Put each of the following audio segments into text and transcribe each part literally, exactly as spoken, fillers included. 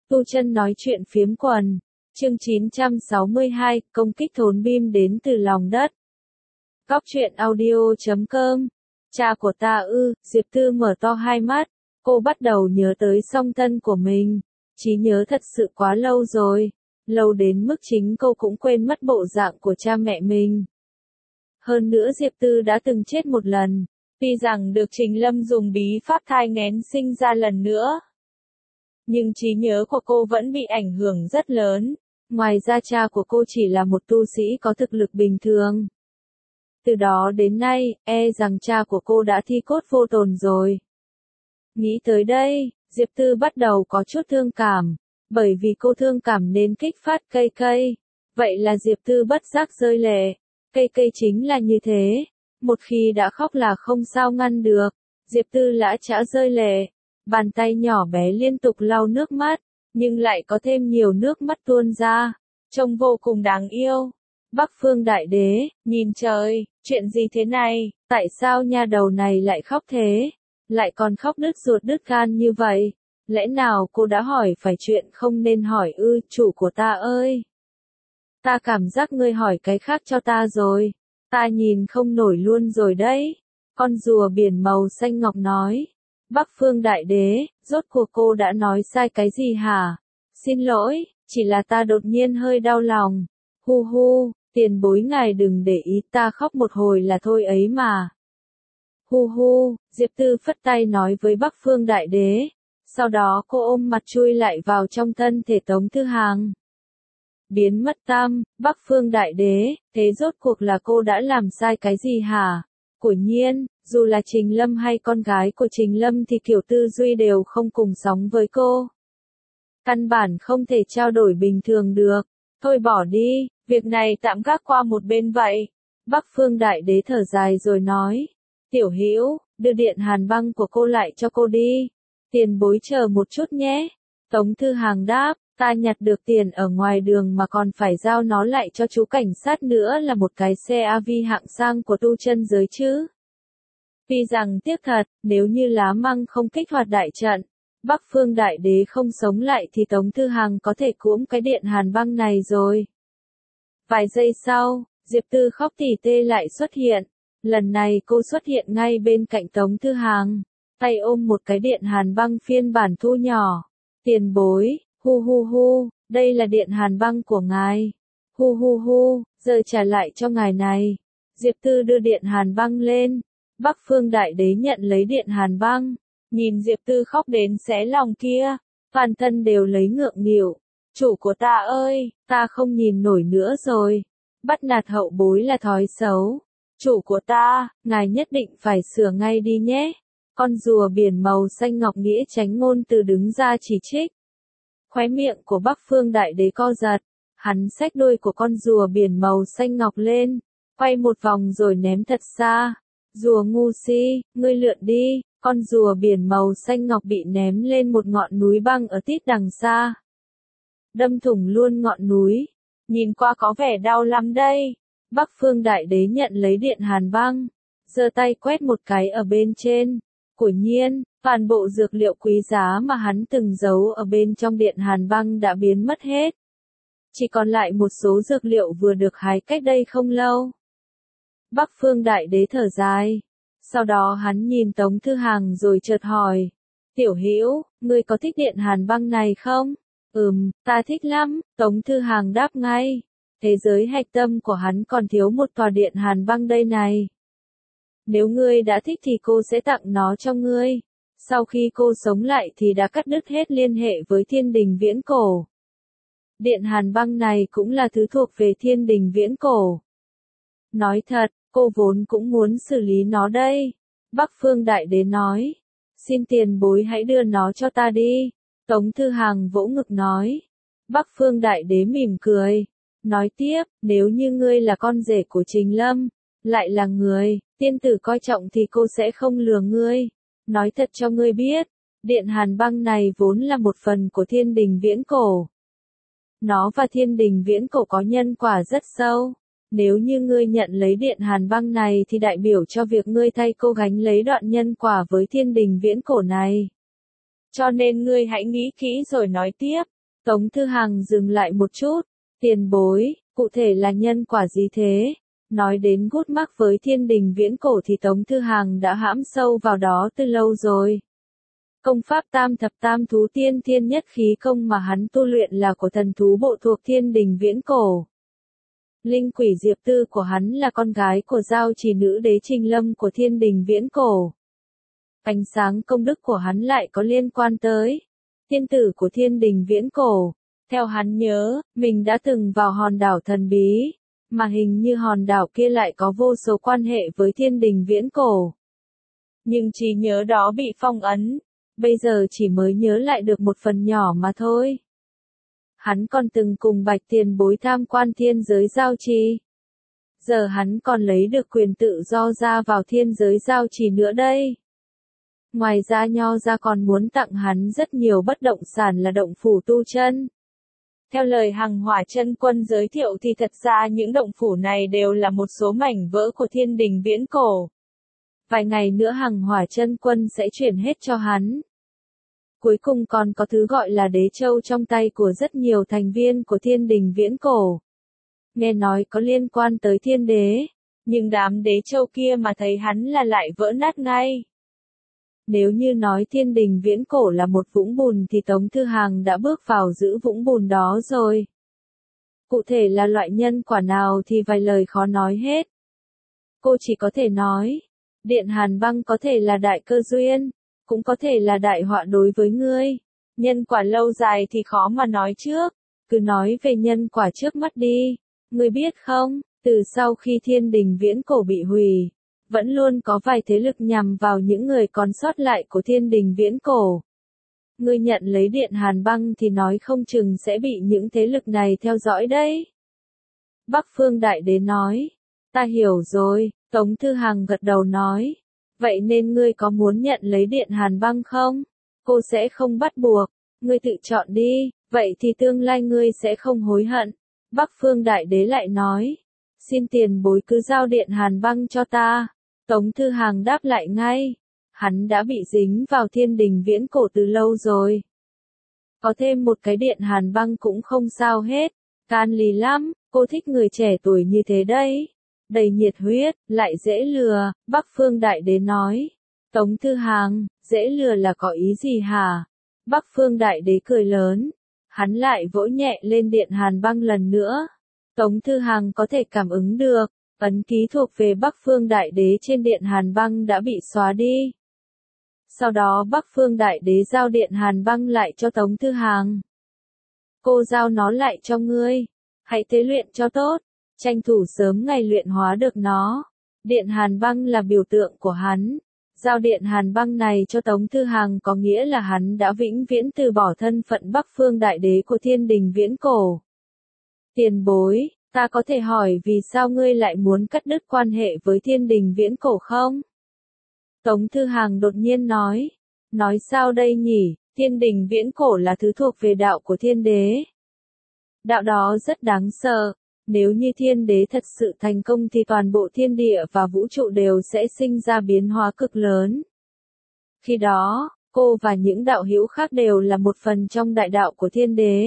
Tu Chân nói chuyện phiếm quần. Chương chín trăm sáu mươi hai, công kích thốn bim đến từ lòng đất. Góc truyện audio chấm com. Cha của ta ư? Diệp Tư mở to hai mắt, cô bắt đầu nhớ tới song thân của mình. Trí nhớ thật sự quá lâu rồi, lâu đến mức chính cô cũng quên mất bộ dạng của cha mẹ mình. Hơn nữa Diệp Tư đã từng chết một lần, tuy rằng được Trình Lâm dùng bí pháp thai nghén sinh ra lần nữa. Nhưng trí nhớ của cô vẫn bị ảnh hưởng rất lớn. Ngoài ra cha của cô chỉ là một tu sĩ có thực lực bình thường. Từ đó đến nay, e rằng cha của cô đã thi cốt vô tồn rồi. Nghĩ tới đây, Diệp Tư bắt đầu có chút thương cảm, bởi vì cô thương cảm nên kích phát cây cây. Vậy là Diệp Tư bất giác rơi lệ. Cây cây chính là như thế, một khi đã khóc là không sao ngăn được. Diệp Tư lã chã rơi lệ, bàn tay nhỏ bé liên tục lau nước mắt, nhưng lại có thêm nhiều nước mắt tuôn ra, trông vô cùng đáng yêu. Bắc Phương Đại Đế, nhìn trời, chuyện gì thế này, tại sao nha đầu này lại khóc thế, lại còn khóc đứt ruột đứt gan như vậy, lẽ nào cô đã hỏi phải chuyện không nên hỏi ư? Chủ của ta ơi, ta cảm giác ngươi hỏi cái khác cho ta rồi, ta nhìn không nổi luôn rồi đấy. Con rùa biển màu xanh ngọc nói. Bắc Phương Đại Đế, rốt cuộc cô đã nói sai cái gì hả? Xin lỗi, chỉ là ta đột nhiên hơi đau lòng. Hu hu, tiền bối ngài đừng để ý, ta khóc một hồi là thôi ấy mà. Hu hu, Diệp Tư phất tay nói với Bắc Phương Đại Đế. Sau đó cô ôm mặt chui lại vào trong thân thể Tống Thư Hàng. Biến mất tâm, Bắc Phương Đại Đế, thế rốt cuộc là cô đã làm sai cái gì hả? Quả nhiên, dù là Trình Lâm hay con gái của Trình Lâm thì kiểu tư duy đều không cùng sóng với cô. Căn bản không thể trao đổi bình thường được. Thôi bỏ đi, việc này tạm gác qua một bên vậy. Bắc Phương Đại Đế thở dài rồi nói. Tiểu Hữu, đưa điện hàn băng của cô lại cho cô đi. Tiền bối chờ một chút nhé. Tống Thư Hàng đáp, ta nhặt được tiền ở ngoài đường mà còn phải giao nó lại cho chú cảnh sát nữa là một cái xe a vê hạng sang của tu chân giới chứ. Tuy rằng tiếc thật, nếu như lá măng không kích hoạt đại trận, Bắc Phương Đại Đế không sống lại thì Tống Thư Hàng có thể cuỗm cái điện hàn băng này rồi. Vài giây sau, Diệp Tư khóc tỉ tê lại xuất hiện. Lần này cô xuất hiện ngay bên cạnh Tống Thư Hàng, tay ôm một cái điện hàn băng phiên bản thu nhỏ. Tiền bối, hu hu hu, đây là điện hàn băng của ngài. Hu hu hu, giờ trả lại cho ngài này. Diệp Tư đưa điện hàn băng lên. Bắc Phương Đại Đế nhận lấy điện hàn băng, nhìn Diệp Tư khóc đến xé lòng kia, toàn thân đều lấy ngượng nghịu. Chủ của ta ơi, ta không nhìn nổi nữa rồi. Bắt nạt hậu bối là thói xấu. Chủ của ta, ngài nhất định phải sửa ngay đi nhé. Con rùa biển màu xanh ngọc nghĩa tránh ngôn từ đứng ra chỉ trích. Khóe miệng của Bắc Phương Đại Đế co giật, hắn xách đuôi của con rùa biển màu xanh ngọc lên, quay một vòng rồi ném thật xa. Rùa ngu si, ngươi lượn đi. Con rùa biển màu xanh ngọc bị ném lên một ngọn núi băng ở tít đằng xa. Đâm thủng luôn ngọn núi. Nhìn qua có vẻ đau lắm đây. Bắc Phương Đại Đế nhận lấy điện hàn băng, giơ tay quét một cái ở bên trên. Quả nhiên, toàn bộ dược liệu quý giá mà hắn từng giấu ở bên trong điện hàn băng đã biến mất hết. Chỉ còn lại một số dược liệu vừa được hái cách đây không lâu. Bắc Phương Đại Đế thở dài. Sau đó hắn nhìn Tống Thư Hàng rồi chợt hỏi. Tiểu Hữu, ngươi có thích điện hàn băng này không? Ừm, ta thích lắm, Tống Thư Hàng đáp ngay. Thế giới hạch tâm của hắn còn thiếu một tòa điện hàn băng đây này. Nếu ngươi đã thích thì cô sẽ tặng nó cho ngươi. Sau khi cô sống lại thì đã cắt đứt hết liên hệ với thiên đình viễn cổ. Điện hàn băng này cũng là thứ thuộc về thiên đình viễn cổ. Nói thật, cô vốn cũng muốn xử lý nó đây. Bắc Phương Đại Đế nói. Xin tiền bối hãy đưa nó cho ta đi. Tống Thư Hàng vỗ ngực nói. Bắc Phương Đại Đế mỉm cười. Nói tiếp, nếu như ngươi là con rể của Trình Lâm, lại là người, tiên tử coi trọng thì cô sẽ không lừa ngươi. Nói thật cho ngươi biết, điện hàn băng này vốn là một phần của thiên đình viễn cổ. Nó và thiên đình viễn cổ có nhân quả rất sâu. Nếu như ngươi nhận lấy điện hàn băng này thì đại biểu cho việc ngươi thay cô gánh lấy đoạn nhân quả với thiên đình viễn cổ này. Cho nên ngươi hãy nghĩ kỹ rồi nói tiếp. Tống Thư Hằng dừng lại một chút, tiền bối, cụ thể là nhân quả gì thế? Nói đến gút mắc với thiên đình viễn cổ thì Tống Thư Hằng đã hãm sâu vào đó từ lâu rồi. Công pháp tam thập tam thú tiên thiên nhất khí công mà hắn tu luyện là của thần thú bộ thuộc thiên đình viễn cổ. Linh quỷ Diệp Tư của hắn là con gái của giao trì nữ đế Trình Lâm của thiên đình viễn cổ. Ánh sáng công đức của hắn lại có liên quan tới tiên tử của thiên đình viễn cổ. Theo hắn nhớ, mình đã từng vào hòn đảo thần bí, mà hình như hòn đảo kia lại có vô số quan hệ với thiên đình viễn cổ. Nhưng trí nhớ đó bị phong ấn, bây giờ chỉ mới nhớ lại được một phần nhỏ mà thôi. Hắn còn từng cùng Bạch Tiền Bối tham quan thiên giới giao trì. Giờ hắn còn lấy được quyền tự do ra vào thiên giới giao trì nữa đây. Ngoài ra Nho gia còn muốn tặng hắn rất nhiều bất động sản là động phủ tu chân. Theo lời Hằng Hỏa Chân Quân giới thiệu thì thật ra những động phủ này đều là một số mảnh vỡ của thiên đình viễn cổ. Vài ngày nữa Hằng Hỏa Chân Quân sẽ chuyển hết cho hắn. Cuối cùng còn có thứ gọi là đế châu trong tay của rất nhiều thành viên của thiên đình viễn cổ. Nghe nói có liên quan tới thiên đế, nhưng đám đế châu kia mà thấy hắn là lại vỡ nát ngay. Nếu như nói thiên đình viễn cổ là một vũng bùn thì Tống Thư Hằng đã bước vào giữ vũng bùn đó rồi. Cụ thể là loại nhân quả nào thì vài lời khó nói hết. Cô chỉ có thể nói, Điện Hàn Băng có thể là đại cơ duyên, cũng có thể là đại họa đối với ngươi. Nhân quả lâu dài thì khó mà nói trước, cứ nói về nhân quả trước mắt đi. Ngươi biết không, từ sau khi thiên đình viễn cổ bị hủy, vẫn luôn có vài thế lực nhằm vào những người còn sót lại của thiên đình viễn cổ. Ngươi nhận lấy Điện Hàn Băng thì nói không chừng sẽ bị những thế lực này theo dõi đấy. Bắc Phương Đại Đế nói, ta hiểu rồi. Tống Thư Hằng gật đầu nói, vậy nên ngươi có muốn nhận lấy Điện Hàn Băng không? Cô sẽ không bắt buộc, ngươi tự chọn đi, vậy thì tương lai ngươi sẽ không hối hận. Bắc Phương Đại Đế lại nói, xin tiền bối cứ giao Điện Hàn Băng cho ta. Tống Thư Hằng đáp lại ngay, hắn đã bị dính vào thiên đình viễn cổ từ lâu rồi. Có thêm một cái Điện Hàn Băng cũng không sao hết, can lì lắm, cô thích người trẻ tuổi như thế đấy. Đầy nhiệt huyết, lại dễ lừa, Bắc Phương Đại Đế nói. Tống Thư Hằng, dễ lừa là có ý gì hả? Bắc Phương Đại Đế cười lớn, hắn lại vỗ nhẹ lên Điện Hàn Băng lần nữa. Tống Thư Hằng có thể cảm ứng được, ấn ký thuộc về Bắc Phương Đại Đế trên Điện Hàn Băng đã bị xóa đi. Sau đó Bắc Phương Đại Đế giao Điện Hàn Băng lại cho Tống Thư Hằng. Cô giao nó lại cho ngươi, hãy tế luyện cho tốt, tranh thủ sớm ngày luyện hóa được nó. Điện Hàn Băng là biểu tượng của hắn. Giao Điện Hàn Băng này cho Tống Thư Hằng có nghĩa là hắn đã vĩnh viễn từ bỏ thân phận Bắc Phương Đại Đế của thiên đình viễn cổ. Tiền bối, ta có thể hỏi vì sao ngươi lại muốn cắt đứt quan hệ với thiên đình viễn cổ không? Tống Thư Hằng đột nhiên nói. Nói sao đây nhỉ, thiên đình viễn cổ là thứ thuộc về đạo của thiên đế. Đạo đó rất đáng sợ. Nếu như thiên đế thật sự thành công thì toàn bộ thiên địa và vũ trụ đều sẽ sinh ra biến hóa cực lớn. Khi đó, cô và những đạo hữu khác đều là một phần trong đại đạo của thiên đế.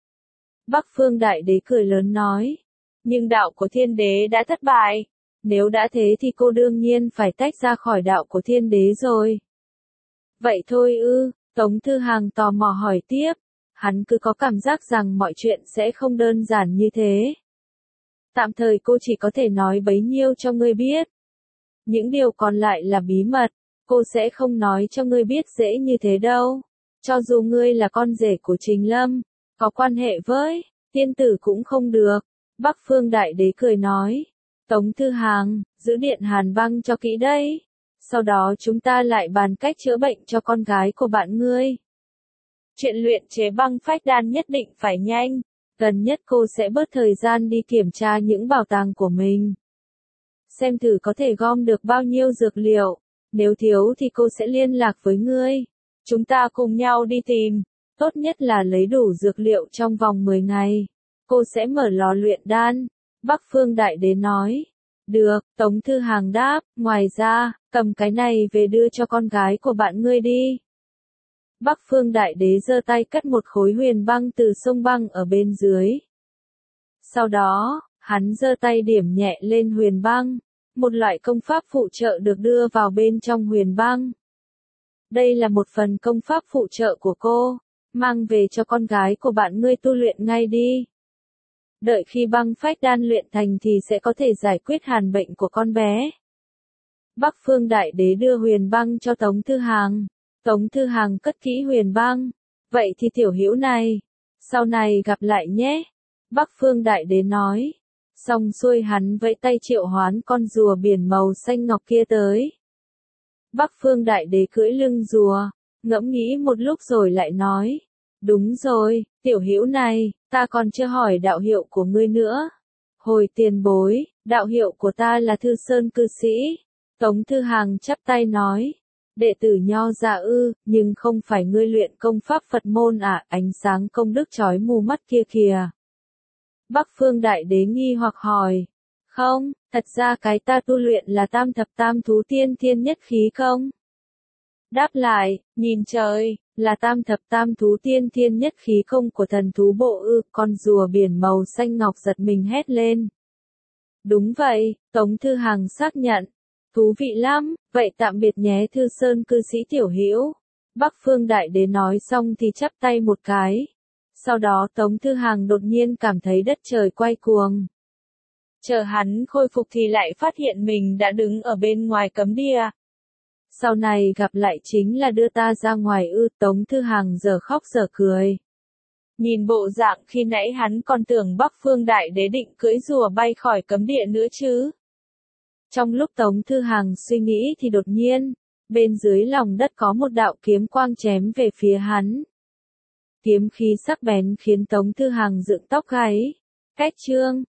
Bắc Phương Đại Đế cười lớn nói, nhưng đạo của thiên đế đã thất bại. Nếu đã thế thì cô đương nhiên phải tách ra khỏi đạo của thiên đế rồi. Vậy thôi ư, Tống Thư Hằng tò mò hỏi tiếp, hắn cứ có cảm giác rằng mọi chuyện sẽ không đơn giản như thế. Tạm thời cô chỉ có thể nói bấy nhiêu cho ngươi biết. Những điều còn lại là bí mật, cô sẽ không nói cho ngươi biết dễ như thế đâu. Cho dù ngươi là con rể của Trình Lâm, có quan hệ với tiên tử cũng không được. Bắc Phương Đại Đế cười nói, Tống Thư Hằng, giữ Điện Hàn Băng cho kỹ đấy. Sau đó chúng ta lại bàn cách chữa bệnh cho con gái của bạn ngươi. Chuyện luyện chế băng phách đan nhất định phải nhanh. Gần nhất cô sẽ bớt thời gian đi kiểm tra những bảo tàng của mình. Xem thử có thể gom được bao nhiêu dược liệu. Nếu thiếu thì cô sẽ liên lạc với ngươi. Chúng ta cùng nhau đi tìm. Tốt nhất là lấy đủ dược liệu trong vòng mười ngày. Cô sẽ mở lò luyện đan. Bắc Phương Đại Đế nói. Được, Tống Thư Hằng đáp. Ngoài ra, cầm cái này về đưa cho con gái của bạn ngươi đi. Bắc Phương Đại Đế giơ tay cất một khối huyền băng từ sông băng ở bên dưới. Sau đó, hắn giơ tay điểm nhẹ lên huyền băng, một loại công pháp phụ trợ được đưa vào bên trong huyền băng. Đây là một phần công pháp phụ trợ của cô, mang về cho con gái của bạn ngươi tu luyện ngay đi. Đợi khi băng phách đan luyện thành thì sẽ có thể giải quyết hàn bệnh của con bé. Bắc Phương Đại Đế đưa huyền băng cho Tống Thư Hàng. Tống Thư Hàng cất kỹ huyền băng. Vậy thì tiểu hữu này, sau này gặp lại nhé. Bắc Phương Đại Đế nói. Xong xuôi hắn vẫy tay triệu hoán con rùa biển màu xanh ngọc kia tới. Bắc Phương Đại Đế cưỡi lưng rùa, ngẫm nghĩ một lúc rồi lại nói. Đúng rồi, tiểu hữu này, ta còn chưa hỏi đạo hiệu của ngươi nữa. Hồi tiền bối, đạo hiệu của ta là Thư Sơn cư sĩ. Tống Thư Hàng chắp tay nói. Đệ tử Nho Dạ ư, nhưng không phải ngươi luyện công pháp Phật môn à, ánh sáng công đức chói mù mắt kia kìa. Bắc Phương Đại Đế nghi hoặc hỏi. Không, thật ra cái ta tu luyện là tam thập tam thú tiên thiên nhất khí không? Đáp lại, nhìn trời, là tam thập tam thú tiên thiên nhất khí không của thần thú bộ ư, con rùa biển màu xanh ngọc giật mình hét lên. Đúng vậy, Tống Thư Hàng xác nhận. Thú vị lắm, vậy tạm biệt nhé Thư Sơn cư sĩ tiểu hữu. Bắc Phương Đại Đế nói xong thì chắp tay một cái. Sau đó Tống Thư Hàng đột nhiên cảm thấy đất trời quay cuồng. Chờ hắn khôi phục thì lại phát hiện mình đã đứng ở bên ngoài cấm địa. Sau này gặp lại chính là đưa ta ra ngoài ư. Tống Thư Hàng giờ khóc giờ cười. Nhìn bộ dạng khi nãy hắn còn tưởng Bắc Phương Đại Đế định cưỡi rùa bay khỏi cấm địa nữa chứ. Trong lúc Tống Thư Hàng suy nghĩ thì đột nhiên, bên dưới lòng đất có một đạo kiếm quang chém về phía hắn. Kiếm khí sắc bén khiến Tống Thư Hàng dựng tóc gáy. Cách chương